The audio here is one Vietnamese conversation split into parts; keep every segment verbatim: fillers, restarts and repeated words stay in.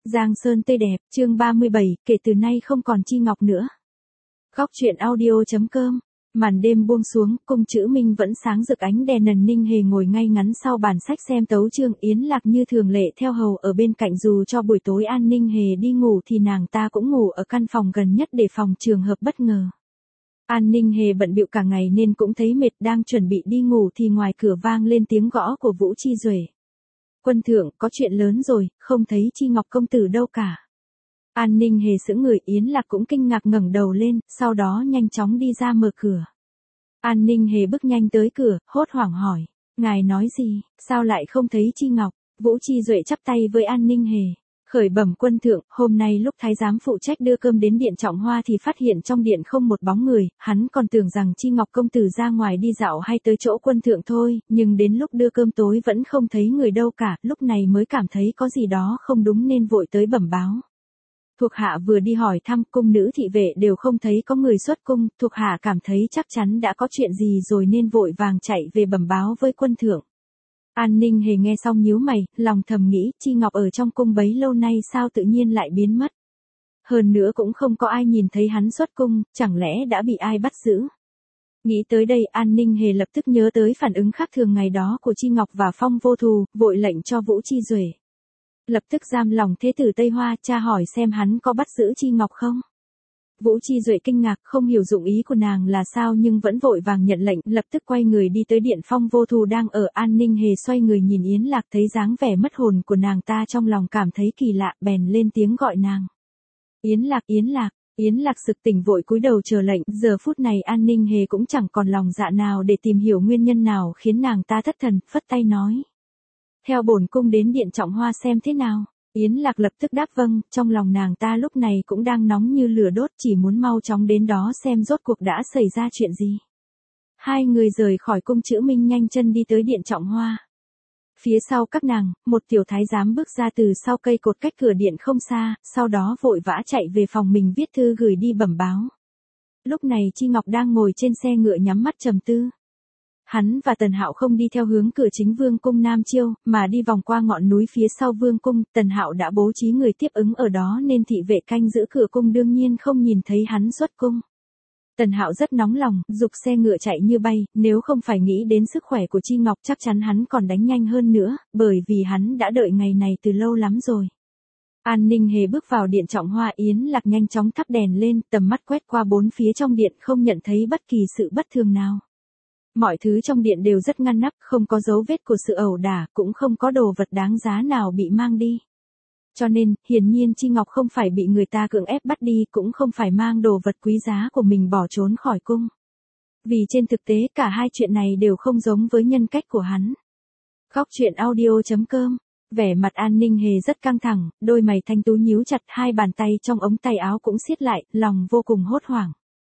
Giang sơn tươi đẹp, chương ba mươi bảy, kể từ nay không còn Chi Ngọc nữa. Góc truyện audio.com. Màn đêm buông xuống, cung chữ Minh vẫn sáng rực ánh đèn. Nần Ninh Hề ngồi ngay ngắn sau bàn sách xem tấu chương. Yến Lạc như thường lệ theo hầu ở bên cạnh, dù cho buổi tối An Ninh Hề đi ngủ thì nàng ta cũng ngủ ở căn phòng gần nhất để phòng trường hợp bất ngờ. An Ninh Hề bận bịu cả ngày nên cũng thấy mệt, đang chuẩn bị đi ngủ thì ngoài cửa vang lên tiếng gõ của Vũ Chi Duệ. Quân thượng, có chuyện lớn rồi, không thấy Chi Ngọc công tử đâu cả. An Ninh Hề sững người, Yến Lạc cũng kinh ngạc ngẩng đầu lên, sau đó nhanh chóng đi ra mở cửa. An Ninh Hề bước nhanh tới cửa, hốt hoảng hỏi, ngài nói gì, sao lại không thấy Chi Ngọc? Vũ Chi Duệ chắp tay với An Ninh Hề. Khởi bẩm quân thượng, hôm nay lúc thái giám phụ trách đưa cơm đến điện Trọng Hoa thì phát hiện trong điện không một bóng người, hắn còn tưởng rằng Chi Ngọc công tử ra ngoài đi dạo hay tới chỗ quân thượng thôi, nhưng đến lúc đưa cơm tối vẫn không thấy người đâu cả, lúc này mới cảm thấy có gì đó không đúng nên vội tới bẩm báo. Thuộc hạ vừa đi hỏi thăm, cung nữ thị vệ đều không thấy có người xuất cung, thuộc hạ cảm thấy chắc chắn đã có chuyện gì rồi nên vội vàng chạy về bẩm báo với quân thượng. An Ninh Hề nghe xong nhíu mày, lòng thầm nghĩ, Chi Ngọc ở trong cung bấy lâu nay sao tự nhiên lại biến mất. Hơn nữa cũng không có ai nhìn thấy hắn xuất cung, chẳng lẽ đã bị ai bắt giữ. Nghĩ tới đây, An Ninh Hề lập tức nhớ tới phản ứng khác thường ngày đó của Chi Ngọc và Phong Vô Thù, vội lệnh cho Vũ Chi Duệ lập tức giam lòng thế tử Tây Hoa, tra hỏi xem hắn có bắt giữ Chi Ngọc không. Vũ Chi Duệ kinh ngạc, không hiểu dụng ý của nàng là sao nhưng vẫn vội vàng nhận lệnh, lập tức quay người đi tới điện Phong Vô Thù đang ở. An Ninh Hề xoay người nhìn Yến Lạc, thấy dáng vẻ mất hồn của nàng ta, trong lòng cảm thấy kỳ lạ, bèn lên tiếng gọi nàng. Yến Lạc, Yến Lạc, Yến Lạc sực tỉnh vội cúi đầu chờ lệnh, giờ phút này An Ninh Hề cũng chẳng còn lòng dạ nào để tìm hiểu nguyên nhân nào khiến nàng ta thất thần, phất tay nói. Theo bổn cung đến điện Trọng Hoa xem thế nào. Yến Lạc lập tức đáp vâng, trong lòng nàng ta lúc này cũng đang nóng như lửa đốt, chỉ muốn mau chóng đến đó xem rốt cuộc đã xảy ra chuyện gì. Hai người rời khỏi cung chữ Minh nhanh chân đi tới điện Trọng Hoa. Phía sau các nàng, một tiểu thái giám bước ra từ sau cây cột cách cửa điện không xa, sau đó vội vã chạy về phòng mình viết thư gửi đi bẩm báo. Lúc này Chi Ngọc đang ngồi trên xe ngựa nhắm mắt trầm tư. Hắn và Tần Hạo không đi theo hướng cửa chính Vương cung Nam Chiêu, mà đi vòng qua ngọn núi phía sau Vương cung. Tần Hạo đã bố trí người tiếp ứng ở đó nên thị vệ canh giữ cửa cung đương nhiên không nhìn thấy hắn xuất cung. Tần Hạo rất nóng lòng, giục xe ngựa chạy như bay, nếu không phải nghĩ đến sức khỏe của Chi Ngọc chắc chắn hắn còn đánh nhanh hơn nữa, bởi vì hắn đã đợi ngày này từ lâu lắm rồi. An Ninh Hề bước vào điện Trọng Hoa, Yến Lạc nhanh chóng thắp đèn lên, tầm mắt quét qua bốn phía trong điện không nhận thấy bất kỳ sự bất thường nào. Mọi thứ trong điện đều rất ngăn nắp, không có dấu vết của sự ẩu đả, cũng không có đồ vật đáng giá nào bị mang đi. Cho nên, hiển nhiên Chi Ngọc không phải bị người ta cưỡng ép bắt đi, cũng không phải mang đồ vật quý giá của mình bỏ trốn khỏi cung. Vì trên thực tế cả hai chuyện này đều không giống với nhân cách của hắn. Góc truyện audio.com. Vẻ mặt An Ninh Hề rất căng thẳng, đôi mày thanh tú nhíu chặt, hai bàn tay trong ống tay áo cũng siết lại, lòng vô cùng hốt hoảng.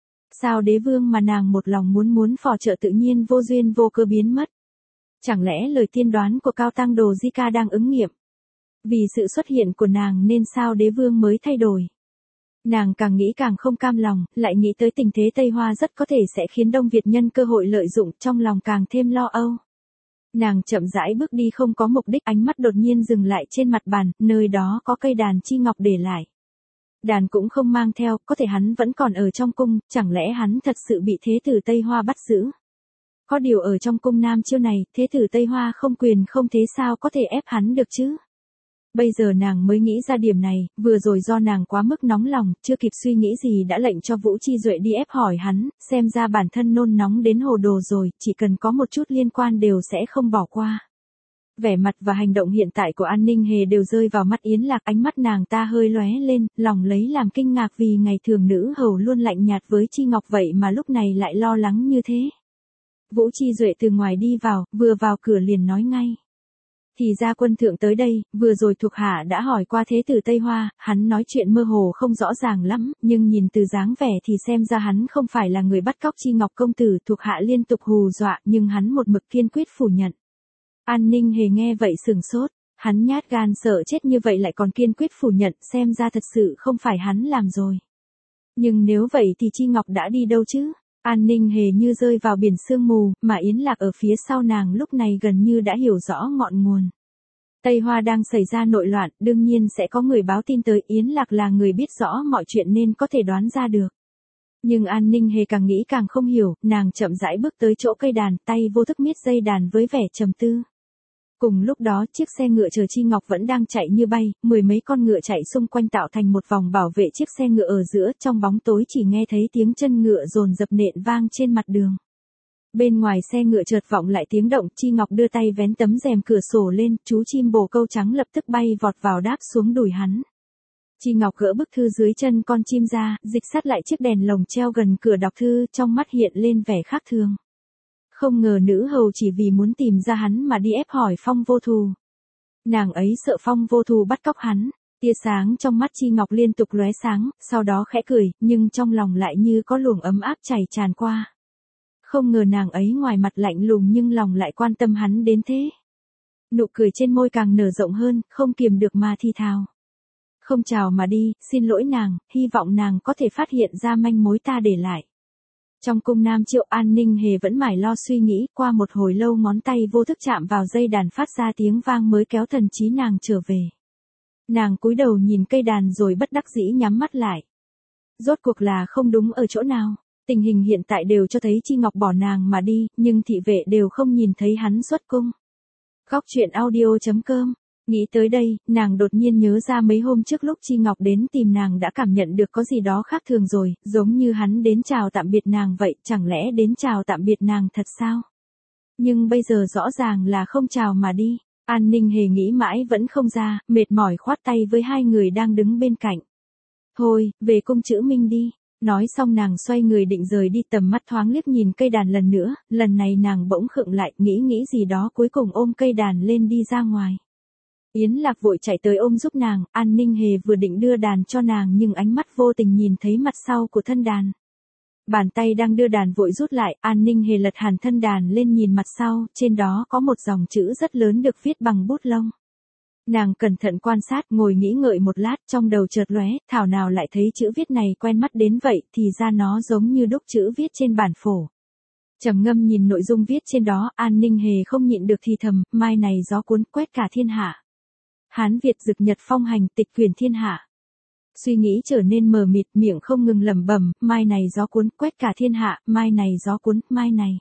Sao đế vương mà nàng một lòng muốn muốn phò trợ tự nhiên vô duyên vô cớ biến mất? Chẳng lẽ lời tiên đoán của Cao Tăng Đồ Di Ca đang ứng nghiệm? Vì sự xuất hiện của nàng nên sao đế vương mới thay đổi? Nàng càng nghĩ càng không cam lòng, lại nghĩ tới tình thế Tây Hoa rất có thể sẽ khiến Đông Việt nhân cơ hội lợi dụng, trong lòng càng thêm lo âu. Nàng chậm rãi bước đi không có mục đích, ánh mắt đột nhiên dừng lại trên mặt bàn, nơi đó có cây đàn Chi Ngọc để lại. Đàn cũng không mang theo, có thể hắn vẫn còn ở trong cung, chẳng lẽ hắn thật sự bị thế tử Tây Hoa bắt giữ? Có điều ở trong cung Nam Chiêu này, thế tử Tây Hoa không quyền không thế sao có thể ép hắn được chứ? Bây giờ nàng mới nghĩ ra điểm này, vừa rồi do nàng quá mức nóng lòng, chưa kịp suy nghĩ gì đã lệnh cho Vũ Chi Duệ đi ép hỏi hắn, xem ra bản thân nôn nóng đến hồ đồ rồi, chỉ cần có một chút liên quan đều sẽ không bỏ qua. Vẻ mặt và hành động hiện tại của An Ninh Hề đều rơi vào mắt Yến Lạc, ánh mắt nàng ta hơi lóe lên, lòng lấy làm kinh ngạc vì ngày thường nữ hầu luôn lạnh nhạt với Chi Ngọc vậy mà lúc này lại lo lắng như thế. Vũ Chi Duệ từ ngoài đi vào, vừa vào cửa liền nói ngay. Thì ra quân thượng tới đây, vừa rồi thuộc hạ đã hỏi qua thế tử Tây Hoa, hắn nói chuyện mơ hồ không rõ ràng lắm, nhưng nhìn từ dáng vẻ thì xem ra hắn không phải là người bắt cóc Chi Ngọc công tử, thuộc hạ liên tục hù dọa nhưng hắn một mực kiên quyết phủ nhận. An Ninh Hề nghe vậy sừng sốt, hắn nhát gan sợ chết như vậy lại còn kiên quyết phủ nhận, xem ra thật sự không phải hắn làm rồi. Nhưng nếu vậy thì Chi Ngọc đã đi đâu chứ? An Ninh Hề như rơi vào biển sương mù, mà Yến Lạc ở phía sau nàng lúc này gần như đã hiểu rõ ngọn nguồn. Tây Hoa đang xảy ra nội loạn, đương nhiên sẽ có người báo tin tới, Yến Lạc là người biết rõ mọi chuyện nên có thể đoán ra được. Nhưng An Ninh Hề càng nghĩ càng không hiểu, nàng chậm rãi bước tới chỗ cây đàn, tay vô thức miết dây đàn với vẻ trầm tư. Cùng lúc đó, chiếc xe ngựa chờ Chi Ngọc vẫn đang chạy như bay, mười mấy con ngựa chạy xung quanh tạo thành một vòng bảo vệ chiếc xe ngựa ở giữa, trong bóng tối chỉ nghe thấy tiếng chân ngựa dồn dập nện vang trên mặt đường. Bên ngoài xe ngựa chợt vọng lại tiếng động, Chi Ngọc đưa tay vén tấm rèm cửa sổ lên, chú chim bồ câu trắng lập tức bay vọt vào đáp xuống đùi hắn. Chi Ngọc gỡ bức thư dưới chân con chim ra, dịch sát lại chiếc đèn lồng treo gần cửa đọc thư, trong mắt hiện lên vẻ khác thường. Không ngờ nữ hầu chỉ vì muốn tìm ra hắn mà đi ép hỏi Phong Vô Thù. Nàng ấy sợ Phong Vô Thù bắt cóc hắn. Tia sáng trong mắt Chi Ngọc liên tục lóe sáng, sau đó khẽ cười, nhưng trong lòng lại như có luồng ấm áp chảy tràn qua. Không ngờ nàng ấy ngoài mặt lạnh lùng nhưng lòng lại quan tâm hắn đến thế. Nụ cười trên môi càng nở rộng hơn, không kiềm được mà thi thào. Không chào mà đi, xin lỗi nàng, hy vọng nàng có thể phát hiện ra manh mối ta để lại. Trong cung Nam Triệu, An Ninh Hề vẫn mải lo suy nghĩ, qua một hồi lâu ngón tay vô thức chạm vào dây đàn phát ra tiếng vang mới kéo thần trí nàng trở về. Nàng cúi đầu nhìn cây đàn rồi bất đắc dĩ nhắm mắt lại. Rốt cuộc là không đúng ở chỗ nào, tình hình hiện tại đều cho thấy Chi Ngọc bỏ nàng mà đi, nhưng thị vệ đều không nhìn thấy hắn xuất cung. Góc truyện audio chấm com. Nghĩ tới đây, nàng đột nhiên nhớ ra mấy hôm trước lúc Chi Ngọc đến tìm nàng đã cảm nhận được có gì đó khác thường rồi, giống như hắn đến chào tạm biệt nàng vậy, chẳng lẽ đến chào tạm biệt nàng thật sao? Nhưng bây giờ rõ ràng là không chào mà đi. An Ninh Hề nghĩ mãi vẫn không ra, mệt mỏi khoát tay với hai người đang đứng bên cạnh. Thôi, về cung Chữ Minh đi. Nói xong nàng xoay người định rời đi, tầm mắt thoáng liếc nhìn cây đàn lần nữa, lần này nàng bỗng khựng lại, nghĩ nghĩ gì đó cuối cùng ôm cây đàn lên đi ra ngoài. Yến Lạc vội chạy tới ôm giúp nàng, An Ninh Hề vừa định đưa đàn cho nàng nhưng ánh mắt vô tình nhìn thấy mặt sau của thân đàn. Bàn tay đang đưa đàn vội rút lại, An Ninh Hề lật hẳn thân đàn lên nhìn mặt sau, trên đó có một dòng chữ rất lớn được viết bằng bút lông. Nàng cẩn thận quan sát, ngồi nghĩ ngợi một lát, trong đầu chợt lóe, thảo nào lại thấy chữ viết này quen mắt đến vậy, thì ra nó giống như đúc chữ viết trên bản phổ. Trầm ngâm nhìn nội dung viết trên đó, An Ninh Hề không nhịn được thì thầm, mai này gió cuốn quét cả thiên hạ. Hán Việt dực nhật phong hành, tịch quyền thiên hạ. Suy nghĩ trở nên mờ mịt, miệng không ngừng lẩm bẩm, mai này gió cuốn quét cả thiên hạ, mai này gió cuốn, mai này.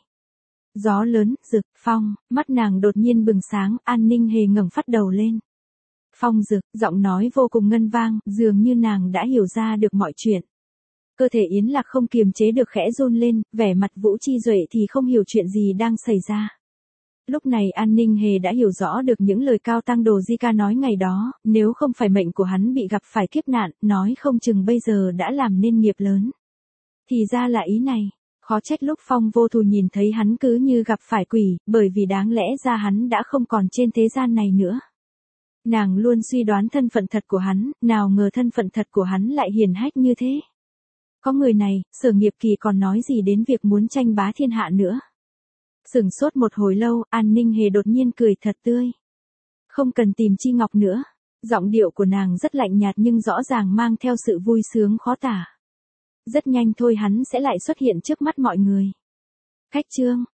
Gió lớn, rực, phong, mắt nàng đột nhiên bừng sáng, An Ninh Hề ngẩng phát đầu lên. Phong rực, giọng nói vô cùng ngân vang, dường như nàng đã hiểu ra được mọi chuyện. Cơ thể Yến Lạc không kiềm chế được khẽ run lên, vẻ mặt Vũ Chi Duệ thì không hiểu chuyện gì đang xảy ra. Lúc này An Ninh Hề đã hiểu rõ được những lời Cao Tăng Đồ Di Ca nói ngày đó, nếu không phải mệnh của hắn bị gặp phải kiếp nạn, nói không chừng bây giờ đã làm nên nghiệp lớn. Thì ra là ý này, khó trách lúc Phong Vô Thù nhìn thấy hắn cứ như gặp phải quỷ, bởi vì đáng lẽ ra hắn đã không còn trên thế gian này nữa. Nàng luôn suy đoán thân phận thật của hắn, nào ngờ thân phận thật của hắn lại hiển hách như thế. Có người này, Sở Nghiệp Kỳ còn nói gì đến việc muốn tranh bá thiên hạ nữa. Sửng sốt một hồi lâu, An Ninh Hề đột nhiên cười thật tươi. Không cần tìm Chi Ngọc nữa. Giọng điệu của nàng rất lạnh nhạt nhưng rõ ràng mang theo sự vui sướng khó tả. Rất nhanh thôi hắn sẽ lại xuất hiện trước mắt mọi người. Cách chương